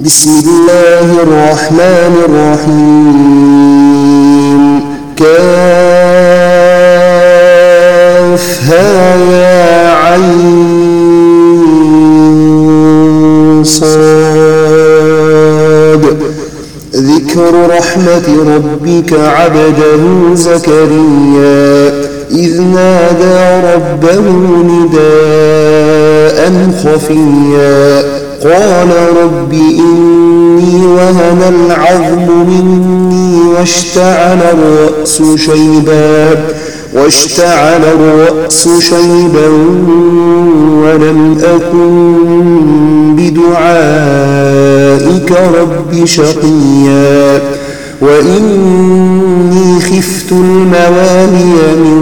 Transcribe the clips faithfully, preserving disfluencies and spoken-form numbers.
بسم الله الرحمن الرحيم كافها يا عين صاد ذكر رحمة ربك عبده زكريا إذ نادى ربه نداء خفيا قال رب إني وهن العظم مني واشتعل الرأس شيبا واشتعل الرأس شيبا ولم أكن بدعائك رب شقيا وإني خفت الموالي من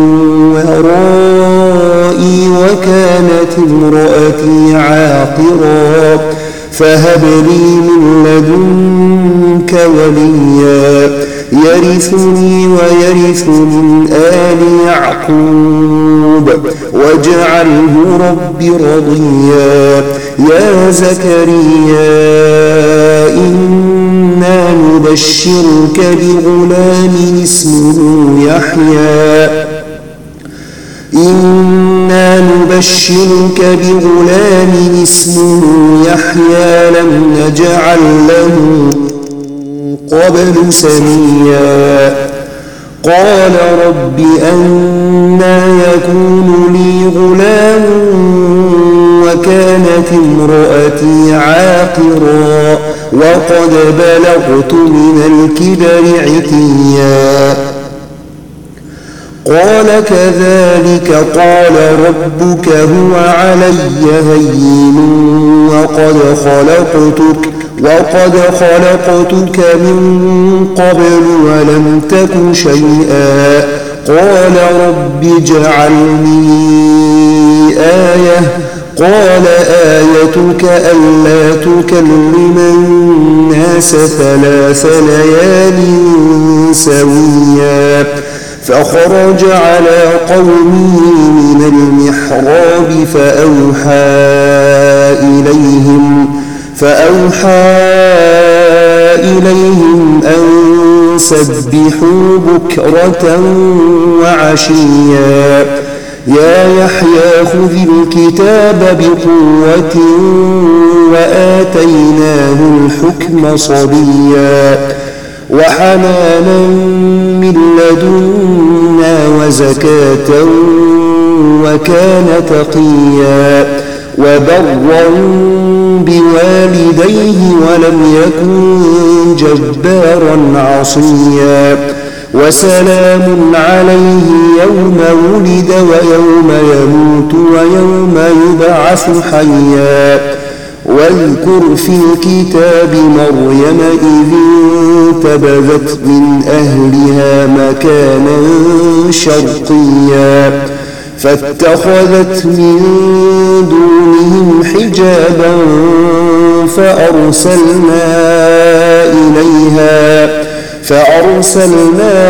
ورائي وكانت امرأتي عاقرا فهب لي من لدنك وليا يرثني ويرث من آل يعقوب واجعله رب رضيا يا زكريا إنا نبشرك بغلام اسمه يحيى إنا نبشرك بغلام اسمه يحيى لم نجعل له قبل سميا قال رب أنى يكون لي غلام وكانت امرأتي عاقرا وقد بلغت من الكبر عتيا قال كذلك قال ربك هو علي هين وقد خلقتك وقد خلقتك من قبل ولم تك شيئا قال رب اجعلني آية قال آيتك ألا تكلم الناس ثلاث ليال سويا فخرج على قومه من المحراب فأوحى إليهم فأوحى إليهم أن سبحوا بكرة وعشيا يا يحيى خذ الكتاب بقوة وآتيناه الحكم صبيا وحنانا من لدنا وزكاة وكان تقيا وبرا بوالديه ولم يكن جبارا عصيا وسلام عليه يوم ولد ويوم يموت ويوم يبعث حيا واذكر في الكتاب مريم إذ انتبذت من أهلها مكانا شرقيا فاتخذت من دونهم حجابا فأرسلنا إليها فأرسلنا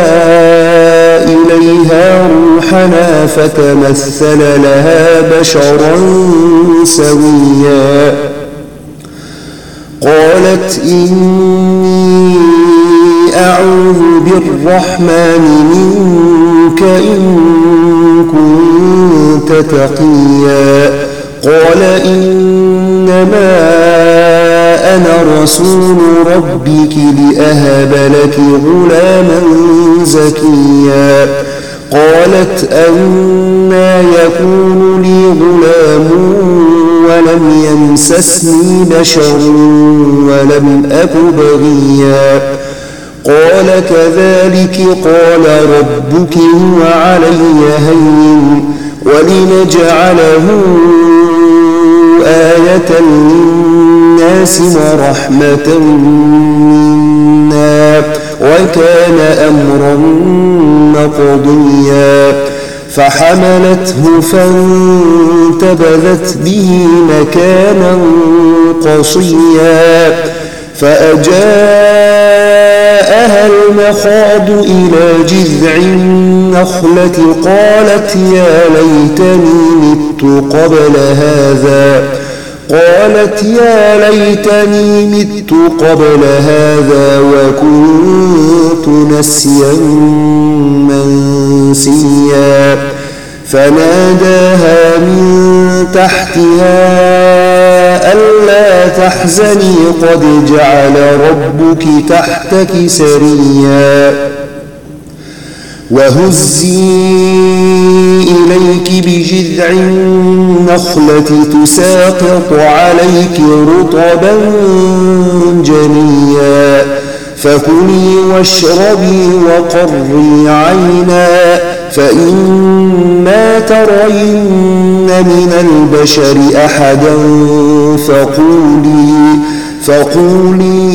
إليها روحنا فتمثل لها بشرا سويا قالت إني أعوذ بالرحمن منك إن كنت تقيا قال إنما أنا رسول ربك لأهب لك غلاما زكيا قالت أنى يكون لي غلام ولم يمسسني بشر ولم أك بغيا قال كذلك قال ربك هو علي هين ولنجعله آية للناس ورحمة منا وكان أمرا مقضيا فحملته فانتبذت به مكانا قصيا فأجاءها المخاض إلى جذع النخلة قالت يا ليتني مت قبل هذا قالت يا ليتني مت قبل هذا وكنت نسيا منسيا فناداها من تحتها ألا تحزني قد جعل ربك تحتك سريا وهزي إليك بجذع النخلة تساقط عليك رطبا جنيا فكلي واشربي وقري عينا فإما ترين من البشر أحدا فقولي فقولي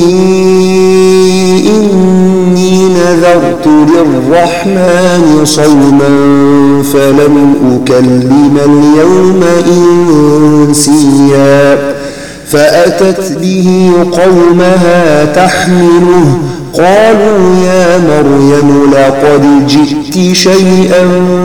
إني نذرت للرحمن صوما فلن أكلم اليوم إنسيا فأتت به قومها تحمله قالوا يا مريم لقد جئت شيئا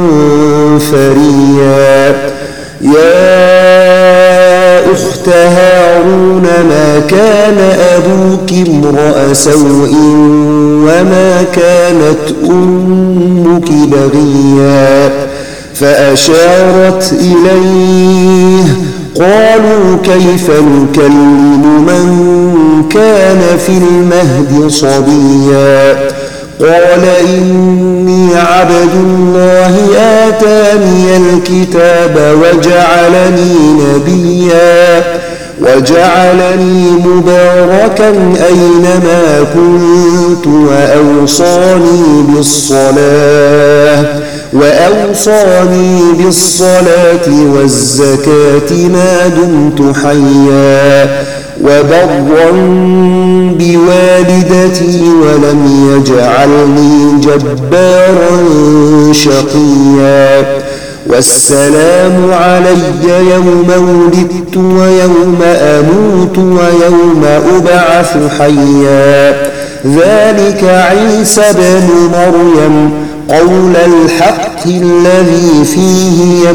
فريا يا أخت هارون ما كان أبوك امرأ سوء وما كانت أمك بغيا فأشارت إليه قالوا كيف نكلم من كان في المهد صبيا قال إني عبد الله آتاني الكتاب وجعلني نبيا وجعلني مباركا أينما كنت وأوصاني بالصلاة وأوصاني بالصلاة والزكاة ما دمت حيا وبرا بوالدتي ولم يجعلني جبارا شقيا والسلام علي يوم ولدت ويوم أموت ويوم أبعث حيا ذلك عيسى بن مريم قول الحق الذي فيه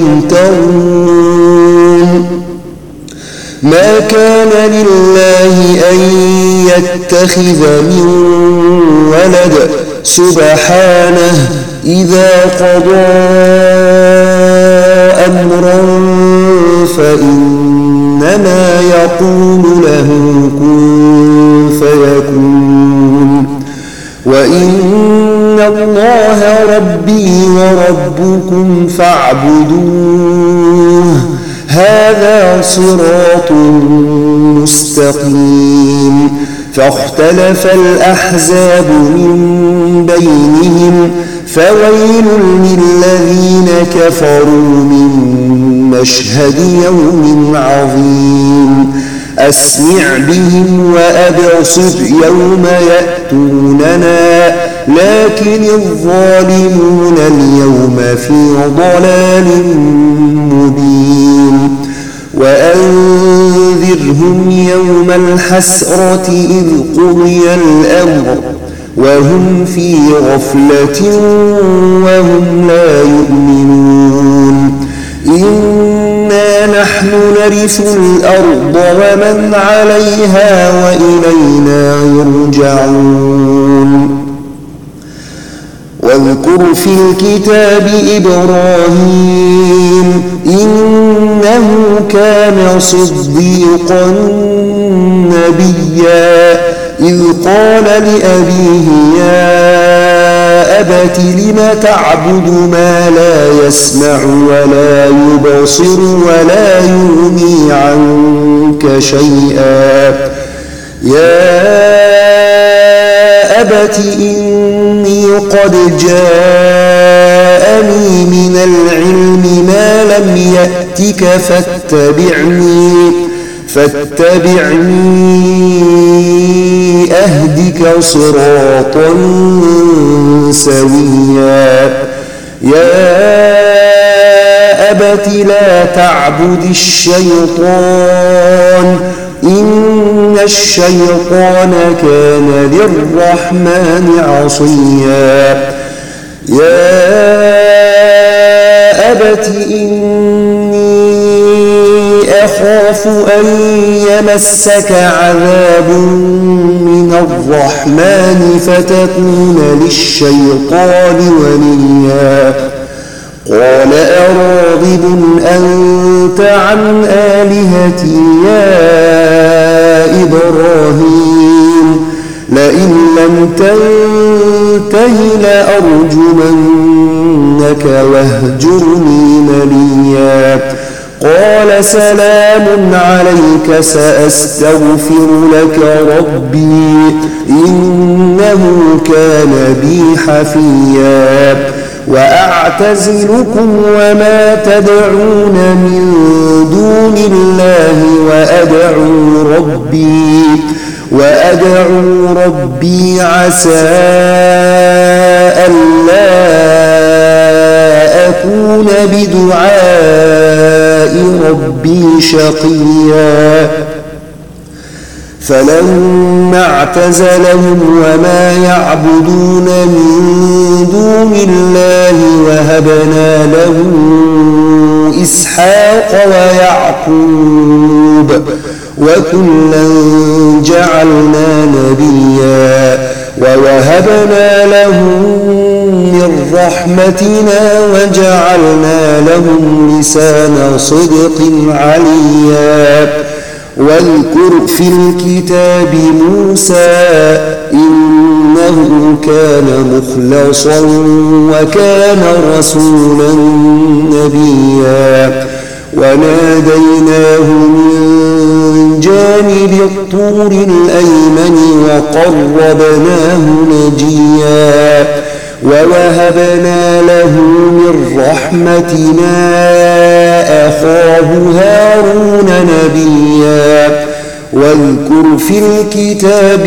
يمترون ما كان لله أن يتخذ من ولد سبحانه إذا قضى أمرا فإنما يقول له كن فيكون وإن الله ربي وربكم فاعبدوه هذا صراط مستقيم فاختلف الأحزاب من بينهم فويل للذين كفروا من مشهد يوم عظيم أسمع بهم وأبصر يوم يأتوننا لكن الظالمون اليوم في ضلال مبين وأنذرهم يوم الحسرة إذ قضي الأمر وهم في غفلة وهم لا يؤمنون إنا نحن نرث الأرض ومن عليها وإلينا يرجعون واذكر في الكتاب إبراهيم إنه كان صديقا نبيا إذ قال لأبيه يا أبت لم تعبد ما لا يسمع ولا يبصر ولا يغني عنك شيئا يا أبت إني قد جاءني من العلم ما لم يأتك فاتبعني فاتبعني أهدك صراطا سويا يا أبت لا تعبد الشيطان إن الشيطان كان للرحمن عصيا يا أبت إني تخاف أن يمسك عذاب من الرحمن فتكون للشيطان وليا قال أراغب أنت عن آلهتي يا إبراهيم لئن لم تنته لأرجمنك واهجرني مليا قال سلام عليك سأستغفر لك ربي إنه كان بي حفيا وأعتزلكم وما تدعون من دون الله وأدعو ربي وأدعو ربي عسى ألا أكون بدعاء ربي شقيا فلما اعتزلهم وما يعبدون من دون الله وهبنا له إسحاق ويعقوب وكلا جعلنا نبيا ووهبنا لهم من رحمتنا وجعلنا لهم لسان صدق عليا واذكر في الكتاب موسى إنه كان مخلصا وكان رسولا نبيا وناديناه من جانب الطور الأيمن وقربناه نجيا ووهبنا له من رحمتنا أخاه هارون نبيا واذكر في الكتاب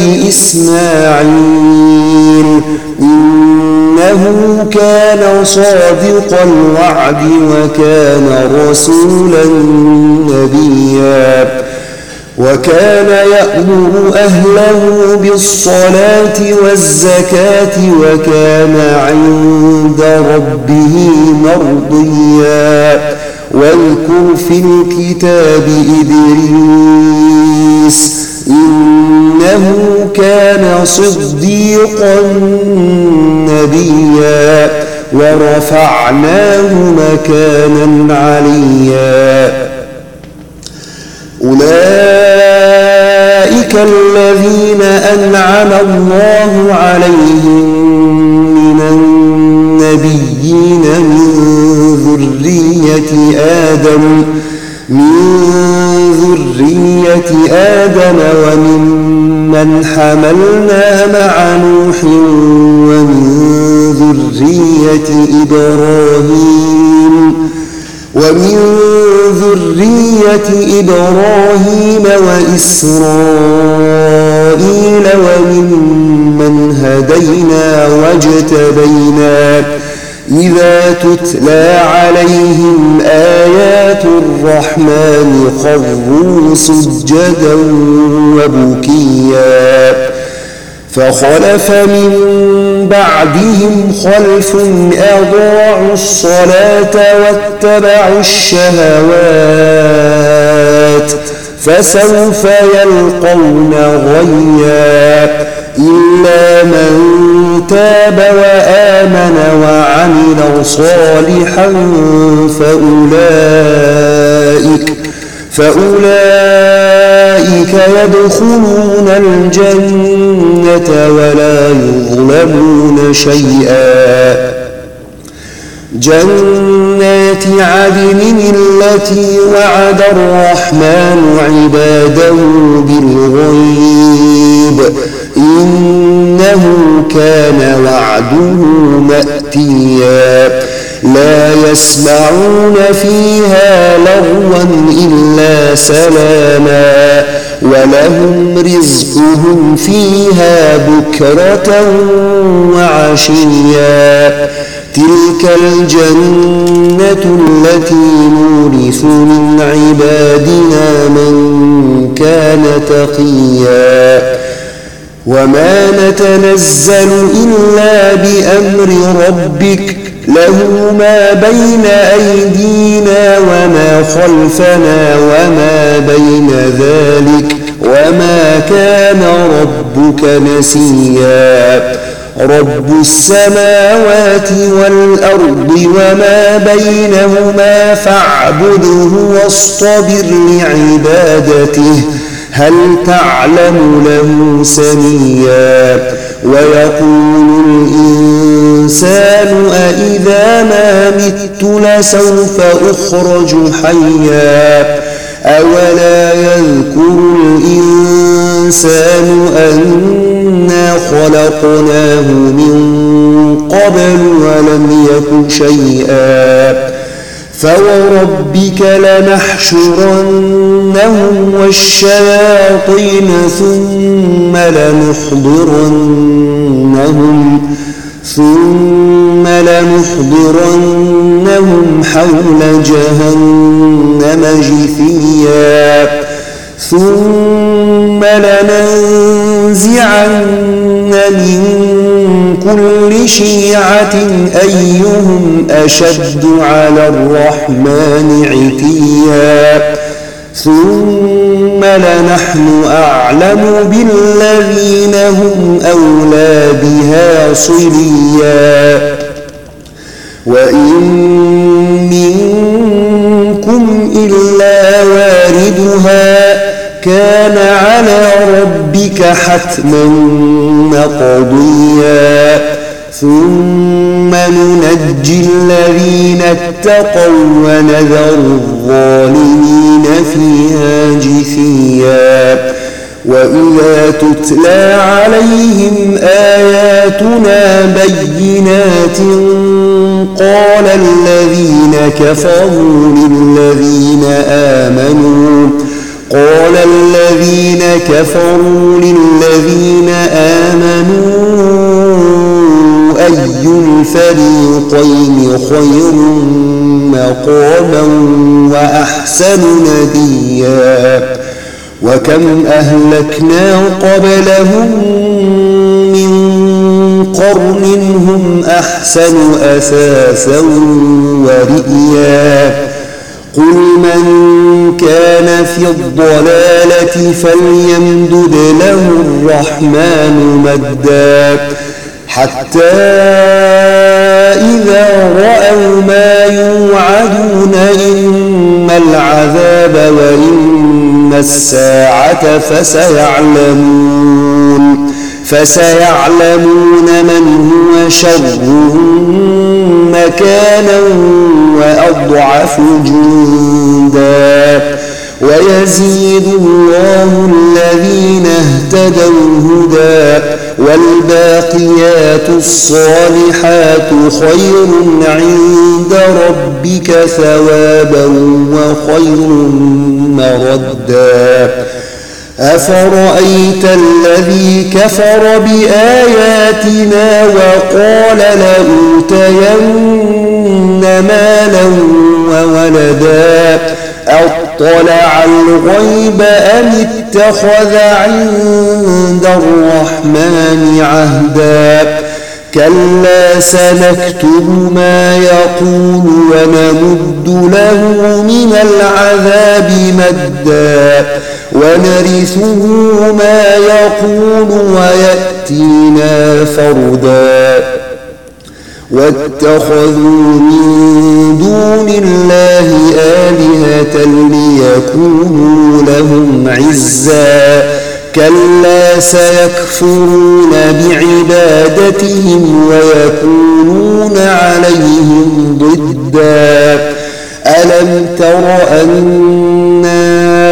إسماعيل إنه كان صادق الوعد وكان رسولا نبيا وكان يأمر أهله بالصلاة والزكاة وكان عند ربه مرضيا واذكر في الكتاب إدريس إنه كان صديقا نبيا ورفعناه مكانا عليا أولئك الذين أنعم الله عليهم من النبيين من ذرية آدم من ذرية آدم وممن حملنا مع نوح ومن ذرية إبراهيم ومن ذرية إبراهيم وإسرائيل وممن هدينا واجتبينا إذا تتلى عليهم آيات الرحمن خروا سجدا وبكيا فخلف من بعدهم خلف أضاعوا الصلاة واتبعوا الشهوات فسوف يلقون غيا إلا من تاب وآمن وعمل صالحا فأولئك فأولئك يدخلون الجنة ولا يظلمون شيئا جنات عدن التي وعد الرحمن عباده بالغيب إنه كان وعده مأتيا لا يسمعون فيها لغوا إلا سلاما ولهم رزقهم فيها بكرة وعشيا تلك الجنة التي نورث من عبادنا من كان تقيا وما نتنزل إلا بأمر ربك له ما بين أيدينا وما خلفنا وما بين ذلك وما كان ربك نسيا رب السماوات والأرض وما بينهما فاعبده واصطبر لعبادته هل تعلم له سميا ويقول الإنسان أإذا ما مت لسوف أخرج حيا أولا يذكر الإنسان أنا خلقناه من قبل ولم يك شيئا فوربك لنحشرنهم والشياطين ثم لنحضرنهم ثم لنحضرنهم حول جهنم جثيا ثم لننزعن من كل شيعة أيهم أشد على الرحمن عتيا ثم لنحن أعلم بالذين هم أولى بها صليا وإن منكم إلا واردها كان على ربك حتما مقضيا ثم ننجي الذين اتقوا ونذر الظالمين فيها جثيا وإذا تتلى عليهم آياتنا بينات قال الذين كفروا للذين آمنوا قال الذين كفروا للذين آمنوا أي الفريقين خير مقاما وأحسن نديا وكم أهلكنا قبلهم من قرن هم أحسن أثاثا ورئيا قل من كان في الضلالة فليمدد له الرحمن مدا حتى إذا رأوا ما يوعدون إما العذاب وإما الساعة فسيعلمون فسيعلمون من هو شر مكانا وأضعف جندا ويزيد الله الذين اهتدوا هدى والباقيات الصالحات خير عند ربك ثوابا وخير مردا أفرأيت الذي كفر بآياتنا وقال لأوتين مالا وولدا أطلع الغيب أم اتخذ عند الرحمن عهدا كلا سنكتب ما يقول ونمد له من العذاب مدا ونرثه ما يقول ويأتينا فردا واتخذوا من دون الله آلهة ليكونوا لهم عزا كلا سيكفرون بعبادتهم ويكونون عليهم ضدا ألم تر أنا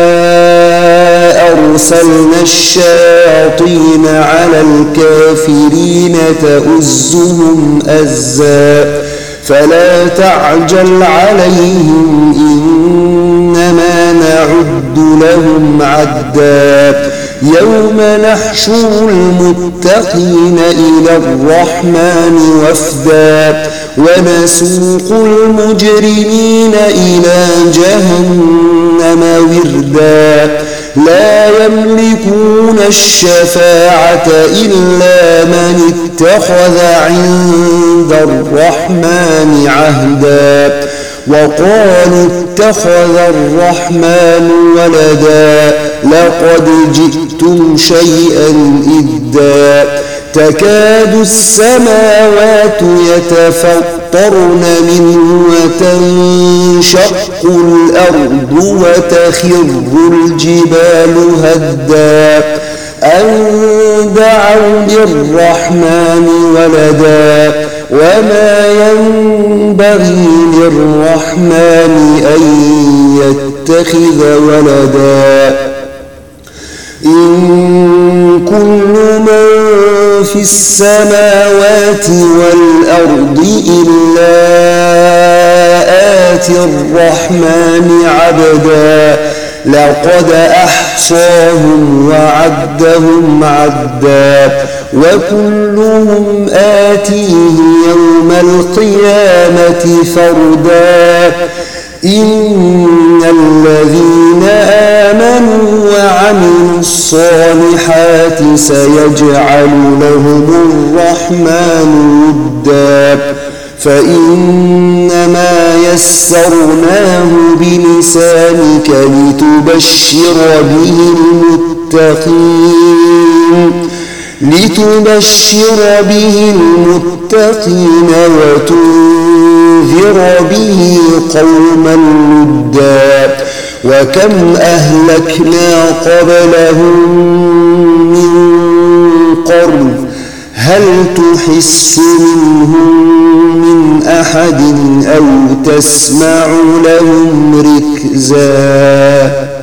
أرسلنا الشياطين على الكافرين تؤزهم أزا فلا تعجل عليهم إنما نعد لهم عدا يوم نحشر المتقين إلى الرحمن وفدا ونسوق المجرمين إلى جهنم وردا لا يملكون الشفاعة إلا من اتخذ عند الرحمن عهدا وقالوا اتخذ الرحمن ولدا لقد جئتم شيئا إدا تكاد السماوات يتفطرن منه وتنشق الأرض وتخر الجبال هدا أن دعوا للرحمن ولدا وما ينبغي للرحمن أن يتخذ ولدا إن كل من في السماوات والأرض إلا آتي الرحمن عبدا لقد أحصاهم وعدهم عدا وكلهم آتيه يوم القيامة فردا إن الذين آمنوا وعملوا الصالحات سيجعل لهم الرحمن ودا فإنما يسرناه بلسانك لتبشر به المتقين لتبشر به المتقين وتنذر به قوما لدا وكم أهلكنا قبلهم من قرن هل تحس منهم من أحد أو تسمع لهم ركزا